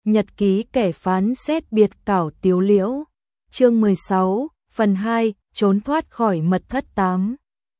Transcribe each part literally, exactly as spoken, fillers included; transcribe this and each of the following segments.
Nhật ký kẻ phán xét biệt cảo Tiếu Liễu. Chương mười sáu, phần hai, trốn thoát khỏi mật thất tám.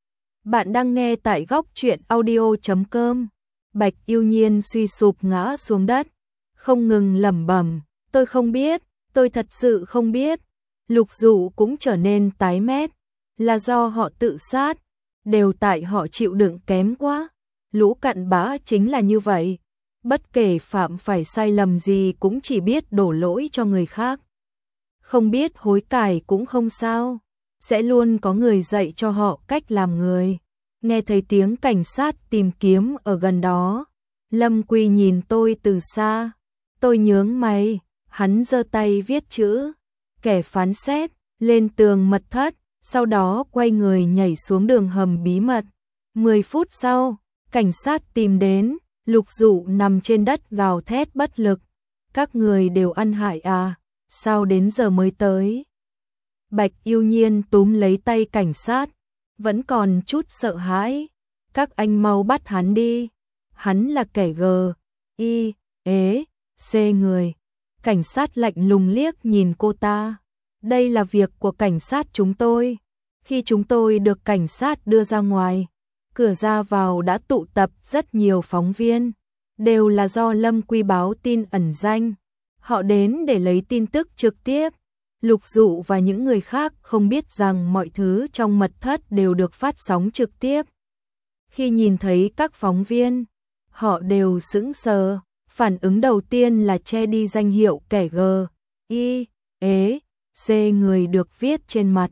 Bạn đang nghe tại góc truyện audio chấm com. Bạch Yêu Nhiên suy sụp ngã xuống đất, không ngừng lẩm bẩm, tôi không biết, tôi thật sự không biết. Lục Dụ cũng trở nên tái mét, là do họ tự sát, đều tại họ chịu đựng kém quá. Lũ cặn bã chính là như vậy, bất kể phạm phải sai lầm gì cũng chỉ biết đổ lỗi cho người khác. Không biết hối cải cũng không sao, sẽ luôn có người dạy cho họ cách làm người. Nghe thấy tiếng cảnh sát tìm kiếm ở gần đó, Lâm Quy nhìn tôi từ xa, tôi nhướng mày, hắn giơ tay viết chữ kẻ phán xét lên tường mật thất, sau đó quay người nhảy xuống đường hầm bí mật. Mười phút sau, cảnh sát tìm đến, Lục Dụ nằm trên đất gào thét bất lực. Các người đều ăn hại à, sao đến giờ mới tới? Bạch Yêu Nhiên túm lấy tay cảnh sát, vẫn còn chút sợ hãi. Các anh mau bắt hắn đi, hắn là kẻ gờ, y, ế, xê người. Cảnh sát lạnh lùng liếc nhìn cô ta. Đây là việc của cảnh sát chúng tôi. Khi chúng tôi được cảnh sát đưa ra ngoài, cửa ra vào đã tụ tập rất nhiều phóng viên, đều là do Lâm Quy báo tin ẩn danh. Họ đến để lấy tin tức trực tiếp. Lục Dụ và những người khác không biết rằng mọi thứ trong mật thất đều được phát sóng trực tiếp. Khi nhìn thấy các phóng viên, họ đều sững sờ. Phản ứng đầu tiên là che đi danh hiệu kẻ gờ, y, ế, xê người được viết trên mặt.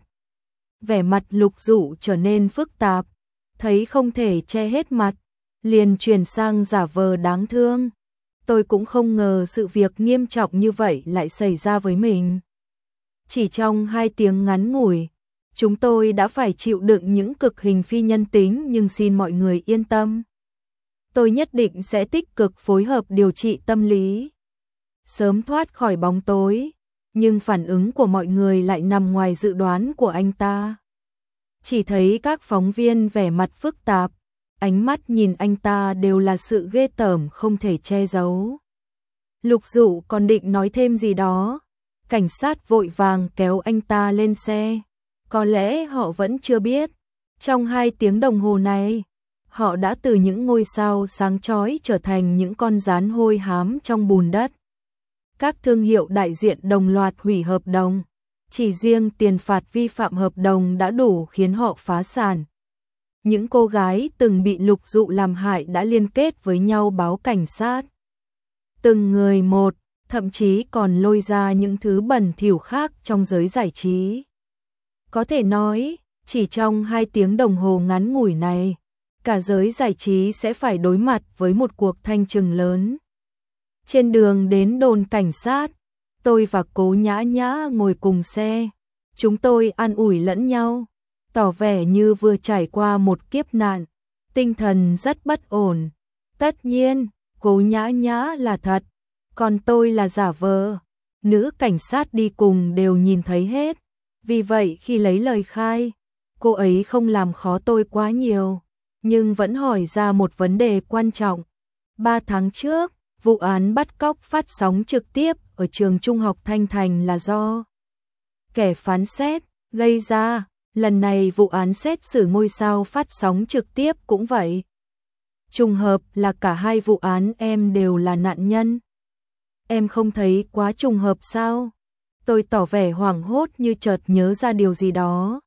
Vẻ mặt Lục Dụ trở nên phức tạp, thấy không thể che hết mặt, liền chuyển sang giả vờ đáng thương. Tôi cũng không ngờ sự việc nghiêm trọng như vậy lại xảy ra với mình. Chỉ trong hai tiếng ngắn ngủi, chúng tôi đã phải chịu đựng những cực hình phi nhân tính, nhưng xin mọi người yên tâm. Tôi nhất định sẽ tích cực phối hợp điều trị tâm lý, sớm thoát khỏi bóng tối, nhưng phản ứng của mọi người lại nằm ngoài dự đoán của anh ta. Chỉ thấy các phóng viên vẻ mặt phức tạp, ánh mắt nhìn anh ta đều là sự ghê tởm không thể che giấu. Lục Dụ còn định nói thêm gì đó, cảnh sát vội vàng kéo anh ta lên xe. Có lẽ họ vẫn chưa biết, trong hai tiếng đồng hồ này, họ đã từ những ngôi sao sáng chói trở thành những con gián hôi hám trong bùn đất. Các thương hiệu đại diện đồng loạt hủy hợp đồng, chỉ riêng tiền phạt vi phạm hợp đồng đã đủ khiến họ phá sản. Những cô gái từng bị Lục Dụ làm hại đã liên kết với nhau báo cảnh sát. Từng người một, thậm chí còn lôi ra những thứ bẩn thỉu khác trong giới giải trí. Có thể nói, chỉ trong hai tiếng đồng hồ ngắn ngủi này, cả giới giải trí sẽ phải đối mặt với một cuộc thanh trừng lớn. Trên đường đến đồn cảnh sát, tôi và Cố Nhã Nhã ngồi cùng xe. Chúng tôi an ủi lẫn nhau, tỏ vẻ như vừa trải qua một kiếp nạn, tinh thần rất bất ổn. Tất nhiên, Cố Nhã Nhã là thật, còn tôi là giả vờ. Nữ cảnh sát đi cùng đều nhìn thấy hết, vì vậy khi lấy lời khai, cô ấy không làm khó tôi quá nhiều, nhưng vẫn hỏi ra một vấn đề quan trọng. Ba tháng trước, vụ án bắt cóc phát sóng trực tiếp ở trường trung học Thanh Thành là do kẻ phán xét gây ra. Lần này vụ án xét xử ngôi sao phát sóng trực tiếp cũng vậy. Trùng hợp là cả hai vụ án em đều là nạn nhân. Em không thấy quá trùng hợp sao? Tôi tỏ vẻ hoảng hốt như chợt nhớ ra điều gì đó.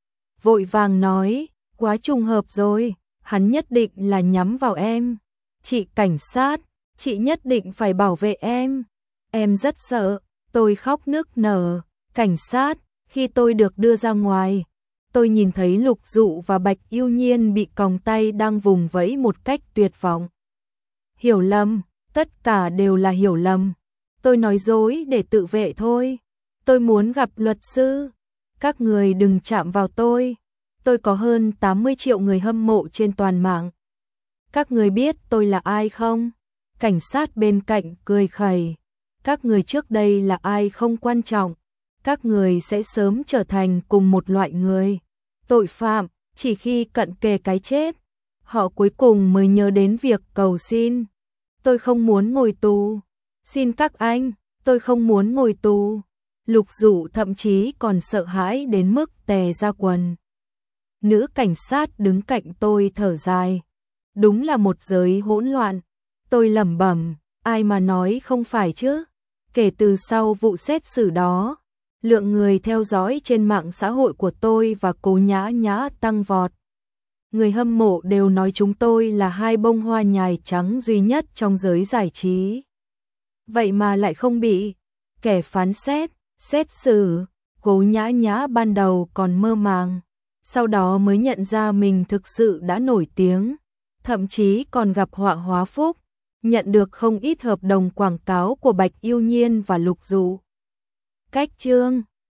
Vội vàng nói, quá trùng hợp rồi, hắn nhất định là nhắm vào em. Chị cảnh sát, chị nhất định phải bảo vệ em. Em rất sợ, tôi khóc nức nở. Cảnh sát, khi tôi được đưa ra ngoài, tôi nhìn thấy Lục Dụ và Bạch Yêu Nhiên bị còng tay đang vùng vẫy một cách tuyệt vọng. Hiểu lầm, tất cả đều là hiểu lầm. Tôi nói dối để tự vệ thôi. Tôi muốn gặp luật sư. Các người đừng chạm vào tôi. Tôi có hơn tám mươi triệu người hâm mộ trên toàn mạng. Các người biết tôi là ai không? Cảnh sát bên cạnh cười khẩy. Các người trước đây là ai không quan trọng. Các người sẽ sớm trở thành cùng một loại người. Tội phạm, chỉ khi cận kề cái chết, họ cuối cùng mới nhớ đến việc cầu xin. Tôi không muốn ngồi tù. Xin các anh, tôi không muốn ngồi tù. Lục Dụ thậm chí còn sợ hãi đến mức tè ra quần. Nữ cảnh sát đứng cạnh tôi thở dài. Đúng là một giới hỗn loạn. Tôi lẩm bẩm, ai mà nói không phải chứ. Kể từ sau vụ xét xử đó, lượng người theo dõi trên mạng xã hội của tôi và Cố Nhã Nhã tăng vọt. Người hâm mộ đều nói chúng tôi là hai bông hoa nhài trắng duy nhất trong giới giải trí. Vậy mà lại không bị kẻ phán xét, xét xử. Cố Nhã Nhã ban đầu còn mơ màng, sau đó mới nhận ra mình thực sự đã nổi tiếng, thậm chí còn gặp họa hóa phúc, nhận được không ít hợp đồng quảng cáo của Bạch Yêu Nhiên và Lục Dụ. Cách chương